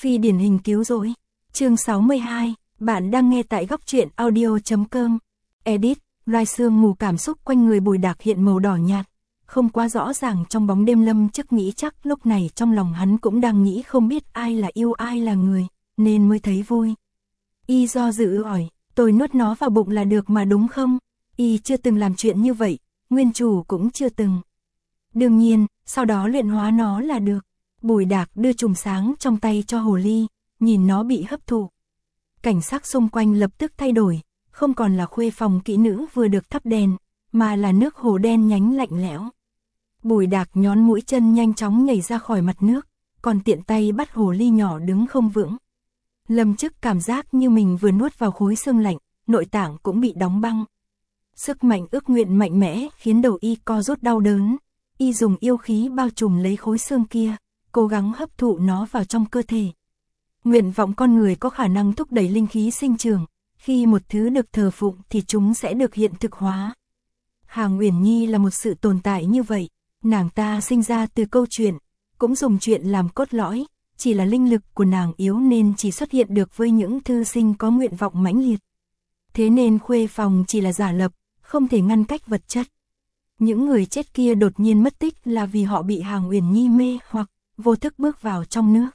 Phi điển hình cứu rỗi. Chương 62, bạn đang nghe tại góc truyện audio.com. Edit, loài sương mù cảm xúc quanh người Bùi Đạc hiện màu đỏ nhạt, không quá rõ ràng trong bóng đêm. Lâm Chức nghĩ chắc lúc này trong lòng hắn cũng đang nghĩ không biết ai là yêu ai là người, nên mới thấy vui. Y do dự hỏi, tôi nuốt nó vào bụng là được mà đúng không? Y chưa từng làm chuyện như vậy, nguyên chủ cũng chưa từng. Đương nhiên, sau đó luyện hóa nó là được. Bùi Đạc đưa chùm sáng trong tay cho hồ ly, nhìn nó bị hấp thụ. Cảnh sắc xung quanh lập tức thay đổi, không còn là khuê phòng kỹ nữ vừa được thắp đèn, mà là nước hồ đen nhánh lạnh lẽo. Bùi Đạc nhón mũi chân nhanh chóng nhảy ra khỏi mặt nước, còn tiện tay bắt hồ ly nhỏ đứng không vững. Lâm Chức cảm giác như mình vừa nuốt vào khối xương lạnh, nội tạng cũng bị đóng băng. Sức mạnh ước nguyện mạnh mẽ khiến đầu y co rút đau đớn. Y dùng yêu khí bao trùm lấy khối xương kia, cố gắng hấp thụ nó vào trong cơ thể. Nguyện vọng con người có khả năng thúc đẩy linh khí sinh trưởng, khi một thứ được thờ phụng thì chúng sẽ được hiện thực hóa. Hàng Uyển Nhi là một sự tồn tại như vậy, nàng ta sinh ra từ câu chuyện, cũng dùng chuyện làm cốt lõi, chỉ là linh lực của nàng yếu nên chỉ xuất hiện được với những thư sinh có nguyện vọng mãnh liệt. Thế nên khuê phòng chỉ là giả lập, không thể ngăn cách vật chất. Những người chết kia đột nhiên mất tích là vì họ bị Hàng Uyển Nhi mê hoặc vô thức bước vào trong nước.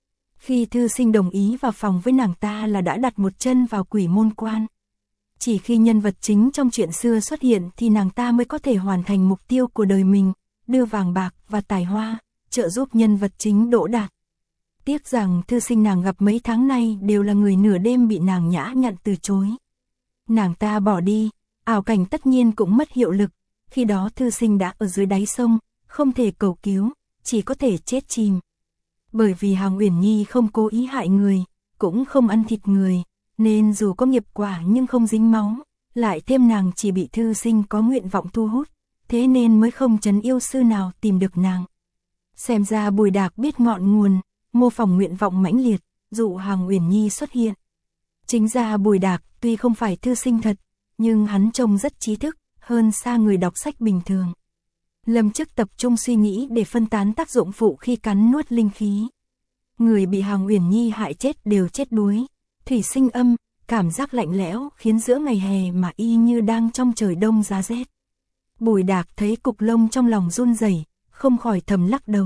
Khi thư sinh đồng ý vào phòng với nàng ta là đã đặt một chân vào quỷ môn quan. Chỉ khi nhân vật chính trong chuyện xưa xuất hiện thì nàng ta mới có thể hoàn thành mục tiêu của đời mình, đưa vàng bạc và tài hoa, trợ giúp nhân vật chính đỗ đạt. Tiếc rằng thư sinh nàng gặp mấy tháng nay đều là người nửa đêm bị nàng nhã nhặn từ chối. Nàng ta bỏ đi, ảo cảnh tất nhiên cũng mất hiệu lực, khi đó thư sinh đã ở dưới đáy sông, không thể cầu cứu, chỉ có thể chết chìm. Bởi vì Hàng Uyển Nhi không cố ý hại người, cũng không ăn thịt người, nên dù có nghiệp quả nhưng không dính máu, lại thêm nàng chỉ bị thư sinh có nguyện vọng thu hút, thế nên mới không trấn yêu sư nào tìm được nàng. Xem ra Bùi Đạc biết ngọn nguồn, mô phỏng nguyện vọng mãnh liệt, dụ Hàng Uyển Nhi xuất hiện. Chính ra Bùi Đạc tuy không phải thư sinh thật, nhưng hắn trông rất trí thức, hơn xa người đọc sách bình thường. Lâm Chức tập trung suy nghĩ để phân tán tác dụng phụ khi cắn nuốt linh khí. Người bị Hàng Uyển Nhi hại chết đều chết đuối, thủy sinh âm, cảm giác lạnh lẽo khiến giữa ngày hè mà y như đang trong trời đông giá rét. Bùi Đạc thấy cục lông trong lòng run rẩy, không khỏi thầm lắc đầu.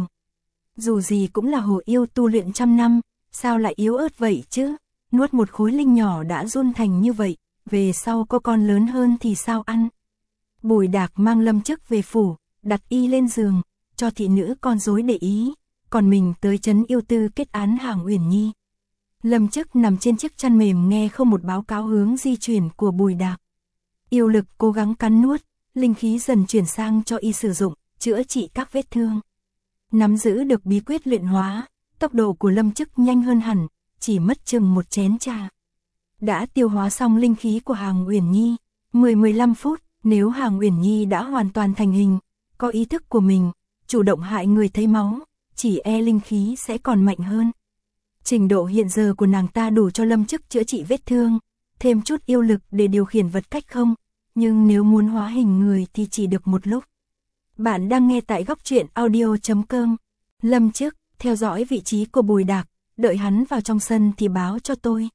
Dù gì cũng là hồ yêu tu luyện trăm năm, sao lại yếu ớt vậy chứ? Nuốt một khối linh nhỏ đã run thành như vậy, về sau có con lớn hơn thì sao ăn? Bùi Đạc mang Lâm Chức về phủ, đặt y lên giường, cho thị nữ con rối để ý, còn mình tới trấn yêu tư kết án Hàng Uyển Nhi. Lâm Chức nằm trên chiếc chăn mềm nghe không một báo cáo hướng di chuyển của Bùi Đạc. Yêu lực cố gắng cắn nuốt, linh khí dần chuyển sang cho y sử dụng, chữa trị các vết thương. Nắm giữ được bí quyết luyện hóa, tốc độ của Lâm Chức nhanh hơn hẳn, chỉ mất chừng một chén trà. Đã tiêu hóa xong linh khí của Hàng Uyển Nhi, 10-15 phút, nếu Hàng Uyển Nhi đã hoàn toàn thành hình, có ý thức của mình, chủ động hại người thấy máu, chỉ e linh khí sẽ còn mạnh hơn. Trình độ hiện giờ của nàng ta đủ cho Lâm Chức chữa trị vết thương, thêm chút yêu lực để điều khiển vật cách không, nhưng nếu muốn hóa hình người thì chỉ được một lúc. Bạn đang nghe tại góc truyện audio.com. Lâm Chức, theo dõi vị trí của Bùi Đạc, đợi hắn vào trong sân thì báo cho tôi.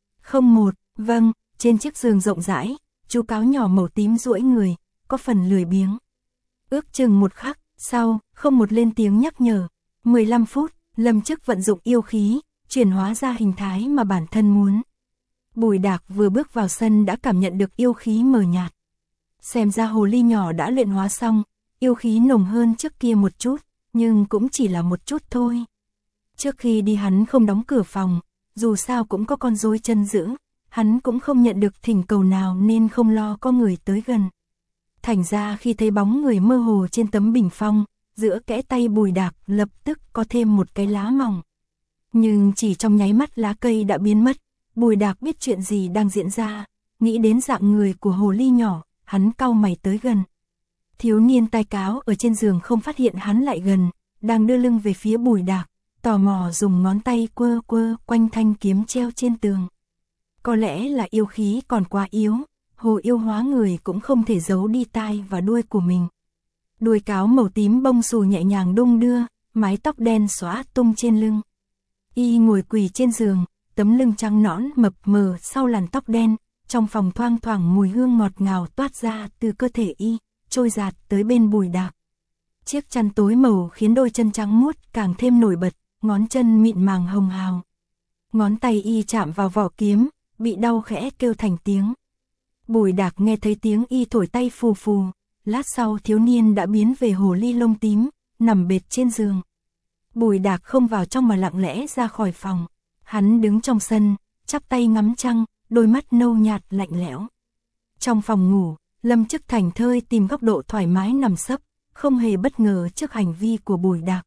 01, vâng, trên chiếc giường rộng rãi, chú cáo nhỏ màu tím duỗi người, có phần lười biếng. Ước chừng một khắc, sau, 01 lên tiếng nhắc nhở. 15 phút, Lâm Chức vận dụng yêu khí, chuyển hóa ra hình thái mà bản thân muốn. Bùi Đạc vừa bước vào sân đã cảm nhận được yêu khí mờ nhạt. Xem ra hồ ly nhỏ đã luyện hóa xong, yêu khí nồng hơn trước kia một chút, nhưng cũng chỉ là một chút thôi. Trước khi đi hắn không đóng cửa phòng, dù sao cũng có con rối chân giữ, hắn cũng không nhận được thỉnh cầu nào nên không lo có người tới gần. Thành ra khi thấy bóng người mơ hồ trên tấm bình phong, giữa kẽ tay Bùi Đạc lập tức có thêm một cái lá mỏng. Nhưng chỉ trong nháy mắt lá cây đã biến mất, Bùi Đạc biết chuyện gì đang diễn ra, nghĩ đến dạng người của hồ ly nhỏ, hắn cau mày tới gần. Thiếu niên tai cáo ở trên giường không phát hiện hắn lại gần, đang đưa lưng về phía Bùi Đạc, tò mò dùng ngón tay quơ quơ quanh thanh kiếm treo trên tường. Có lẽ là yêu khí còn quá yếu, hồ yêu hóa người cũng không thể giấu đi tai và đuôi của mình. Đuôi cáo màu tím bông xù nhẹ nhàng đung đưa, mái tóc đen xõa tung trên lưng. Y ngồi quỳ trên giường, tấm lưng trắng nõn mập mờ sau làn tóc đen, trong phòng thoang thoảng mùi hương ngọt ngào toát ra từ cơ thể Y, trôi dạt tới bên Bùi Đạc. Chiếc chăn tối màu khiến đôi chân trắng muốt càng thêm nổi bật, ngón chân mịn màng hồng hào. Ngón tay Y chạm vào vỏ kiếm, bị đau khẽ kêu thành tiếng. Bùi Đạc nghe thấy tiếng Y thổi tay phù phù, lát sau thiếu niên đã biến về hồ ly lông tím, nằm bệt trên giường. Bùi Đạc không vào trong mà lặng lẽ ra khỏi phòng. Hắn đứng trong sân, chắp tay ngắm trăng, đôi mắt nâu nhạt lạnh lẽo. Trong phòng ngủ, Lâm Chức thảnh thơi tìm góc độ thoải mái nằm sấp, không hề bất ngờ trước hành vi của Bùi Đạc.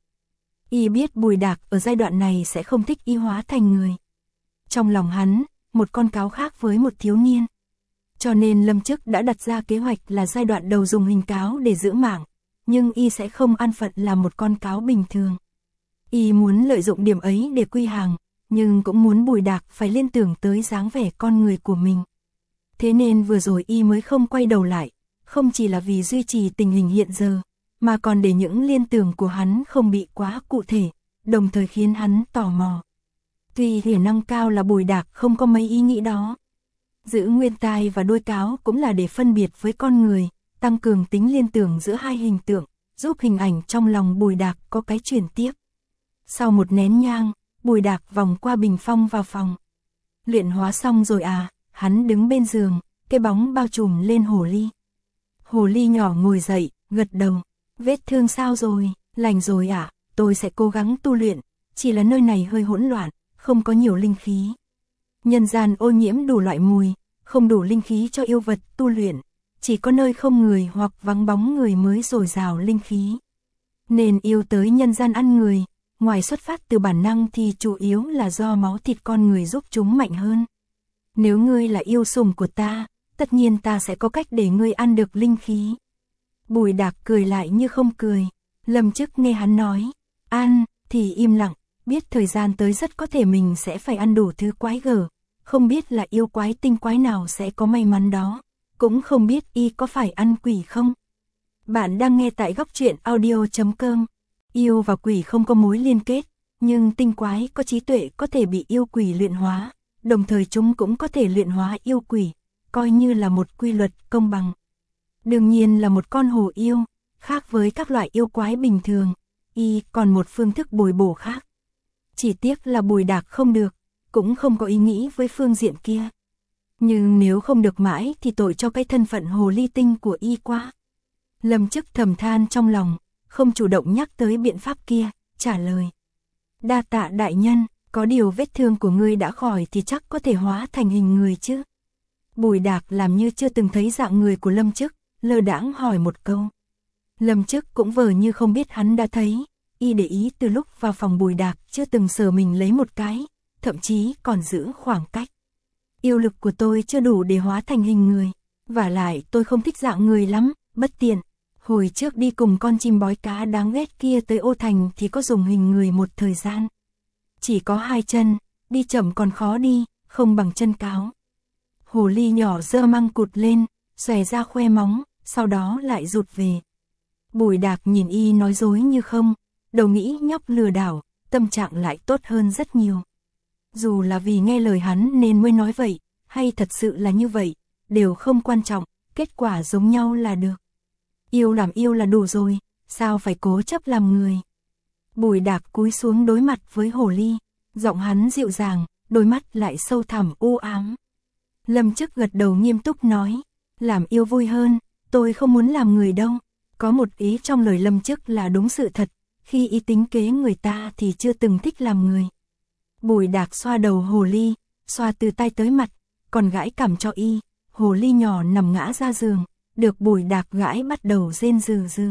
Y biết Bùi Đạc ở giai đoạn này sẽ không thích Y hóa thành người. Trong lòng hắn, một con cáo khác với một thiếu niên. Cho nên Lâm Chức đã đặt ra kế hoạch là giai đoạn đầu dùng hình cáo để giữ mạng, nhưng Y sẽ không an phận là một con cáo bình thường. Y muốn lợi dụng điểm ấy để quy hàng, nhưng cũng muốn Bùi Đạc phải liên tưởng tới dáng vẻ con người của mình. Thế nên vừa rồi Y mới không quay đầu lại, không chỉ là vì duy trì tình hình hiện giờ, mà còn để những liên tưởng của hắn không bị quá cụ thể, đồng thời khiến hắn tò mò. Tuy khả năng cao là Bùi Đạc không có mấy ý nghĩ đó. Giữ nguyên tai và đuôi cáo cũng là để phân biệt với con người, tăng cường tính liên tưởng giữa hai hình tượng, giúp hình ảnh trong lòng Bùi Đạc có cái chuyển tiếp. Sau một nén nhang, Bùi Đạc vòng qua bình phong vào phòng. Luyện hóa xong rồi à? Hắn đứng bên giường, cái bóng bao trùm lên hồ ly. Hồ ly nhỏ ngồi dậy, gật đầu. Vết thương sao rồi? Lành rồi à? Tôi sẽ cố gắng tu luyện, chỉ là nơi này hơi hỗn loạn, không có nhiều linh khí. Nhân gian ô nhiễm đủ loại mùi, không đủ linh khí cho yêu vật tu luyện, chỉ có nơi không người hoặc vắng bóng người mới dồi dào linh khí. Nên yêu tới nhân gian ăn người, ngoài xuất phát từ bản năng thì chủ yếu là do máu thịt con người giúp chúng mạnh hơn. Nếu ngươi là yêu sủng của ta, tất nhiên ta sẽ có cách để ngươi ăn được linh khí. Bùi Đạc cười lại như không cười. Lâm Chức nghe hắn nói, ăn, thì im lặng, biết thời gian tới rất có thể mình sẽ phải ăn đủ thứ quái gở, không biết là yêu quái tinh quái nào sẽ có may mắn đó, cũng không biết Y có phải ăn quỷ không. Bạn đang nghe tại góc truyện audio.com. Yêu và quỷ không có mối liên kết, nhưng tinh quái có trí tuệ có thể bị yêu quỷ luyện hóa, đồng thời chúng cũng có thể luyện hóa yêu quỷ, coi như là một quy luật công bằng. Đương nhiên là một con hổ yêu, khác với các loại yêu quái bình thường, Y còn một phương thức bồi bổ khác. Chỉ tiếc là Bùi Đạc không được, cũng không có ý nghĩ với phương diện kia. Nhưng nếu không được mãi thì tội cho cái thân phận hồ ly tinh của Y quá. Lâm Chức thầm than trong lòng, không chủ động nhắc tới biện pháp kia, trả lời. Đa tạ đại nhân, có điều vết thương của ngươi đã khỏi thì chắc có thể hóa thành hình người chứ. Bùi Đạc làm như chưa từng thấy dạng người của Lâm Chức, lơ đãng hỏi một câu. Lâm Chức cũng vờ như không biết hắn đã thấy, Y để ý từ lúc vào phòng Bùi Đạc chưa từng sờ mình lấy một cái, thậm chí còn giữ khoảng cách. Yêu lực của tôi chưa đủ để hóa thành hình người, vả lại tôi không thích dạng người lắm, bất tiện. Hồi trước đi cùng con chim bói cá đáng ghét kia tới Ô Thành thì có dùng hình người một thời gian. Chỉ có 2 chân, đi chậm còn khó đi, không bằng chân cáo. Hồ ly nhỏ giơ măng cụt lên, xòe ra khoe móng, sau đó lại rụt về. Bùi Đạc nhìn Y nói dối như không, đầu nghĩ nhóc lừa đảo, tâm trạng lại tốt hơn rất nhiều. Dù là vì nghe lời hắn nên mới nói vậy, hay thật sự là như vậy, đều không quan trọng, kết quả giống nhau là được. Yêu làm yêu là đủ rồi, sao phải cố chấp làm người. Bùi Đạc cúi xuống đối mặt với hồ ly, giọng hắn dịu dàng, đôi mắt lại sâu thẳm u ám. Lâm Chức gật đầu nghiêm túc nói, làm yêu vui hơn, tôi không muốn làm người đâu. Có một ý trong lời Lâm Chức là đúng sự thật, khi Y tính kế người ta thì chưa từng thích làm người. Bùi Đạc xoa đầu hồ ly, xoa từ tay tới mặt, còn gãi cằm cho Y. Hồ ly nhỏ nằm ngã ra giường, được Bùi Đạc gãi bắt đầu rên rừ rừ.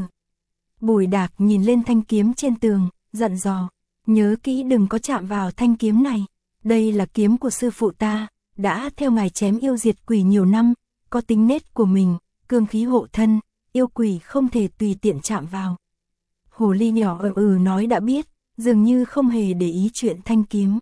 Bùi Đạc nhìn lên thanh kiếm trên tường, dặn dò, nhớ kỹ đừng có chạm vào thanh kiếm này. Đây là kiếm của sư phụ ta, đã theo ngài chém yêu diệt quỷ nhiều năm, có tính nết của mình, cương khí hộ thân, yêu quỷ không thể tùy tiện chạm vào. Hồ ly nhỏ nói đã biết, dường như không hề để ý chuyện thanh kiếm.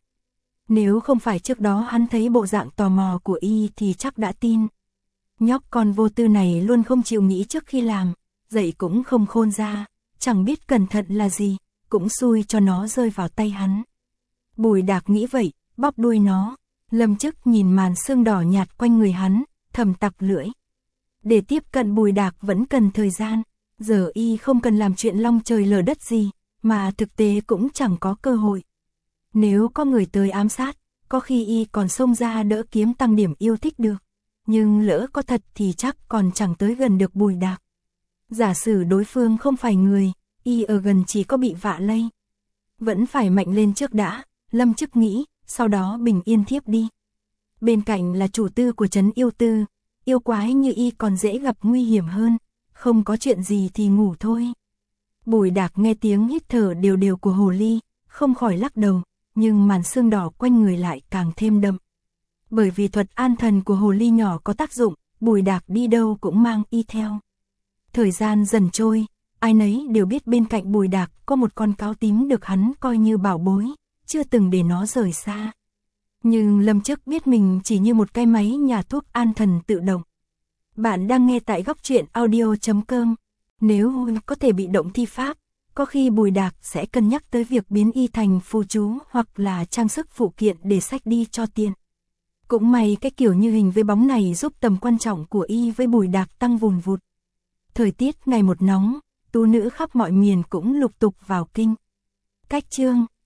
Nếu không phải trước đó hắn thấy bộ dạng tò mò của Y thì chắc đã tin. Nhóc con vô tư này luôn không chịu nghĩ trước khi làm, dậy cũng không khôn ra, chẳng biết cẩn thận là gì, cũng xui cho nó rơi vào tay hắn. Bùi Đạc nghĩ vậy, bóp đuôi nó. Lâm Chức nhìn màn sương đỏ nhạt quanh người hắn, thầm tặc lưỡi. Để tiếp cận Bùi Đạc vẫn cần thời gian, giờ y không cần làm chuyện long trời lở đất gì, mà thực tế cũng chẳng có cơ hội. Nếu có người tới ám sát, có khi y còn xông ra đỡ kiếm tăng điểm yêu thích được. Nhưng lỡ có thật thì chắc còn chẳng tới gần được Bùi Đạc. Giả sử đối phương không phải người, y ở gần chỉ có bị vạ lây. Vẫn phải mạnh lên trước đã, Lâm Chức nghĩ, sau đó bình yên thiếp đi. Bên cạnh là chủ tư của trấn yêu tư, yêu quái như y còn dễ gặp nguy hiểm hơn, không có chuyện gì thì ngủ thôi. Bùi Đạc nghe tiếng hít thở đều đều của hồ ly, không khỏi lắc đầu, nhưng màn sương đỏ quanh người lại càng thêm đậm. Bởi vì thuật an thần của hồ ly nhỏ có tác dụng, Bùi Đạc đi đâu cũng mang y theo. Thời gian dần trôi, ai nấy đều biết bên cạnh Bùi Đạc có một con cáo tím được hắn coi như bảo bối, chưa từng để nó rời xa. Nhưng Lâm Chức biết mình chỉ như một cái máy nhà thuốc an thần tự động. Bạn đang nghe tại Góc Truyện Audio.com. Nếu có thể bị động thi pháp, có khi Bùi Đạc sẽ cân nhắc tới việc biến y thành phù chú hoặc là trang sức phụ kiện để xách đi cho tiện. Cũng may cái kiểu như hình với bóng này giúp tầm quan trọng của y với Bùi Đạc tăng vùn vụt. Thời tiết ngày một nóng, tú nữ khắp mọi miền cũng lục tục vào kinh. Cách chương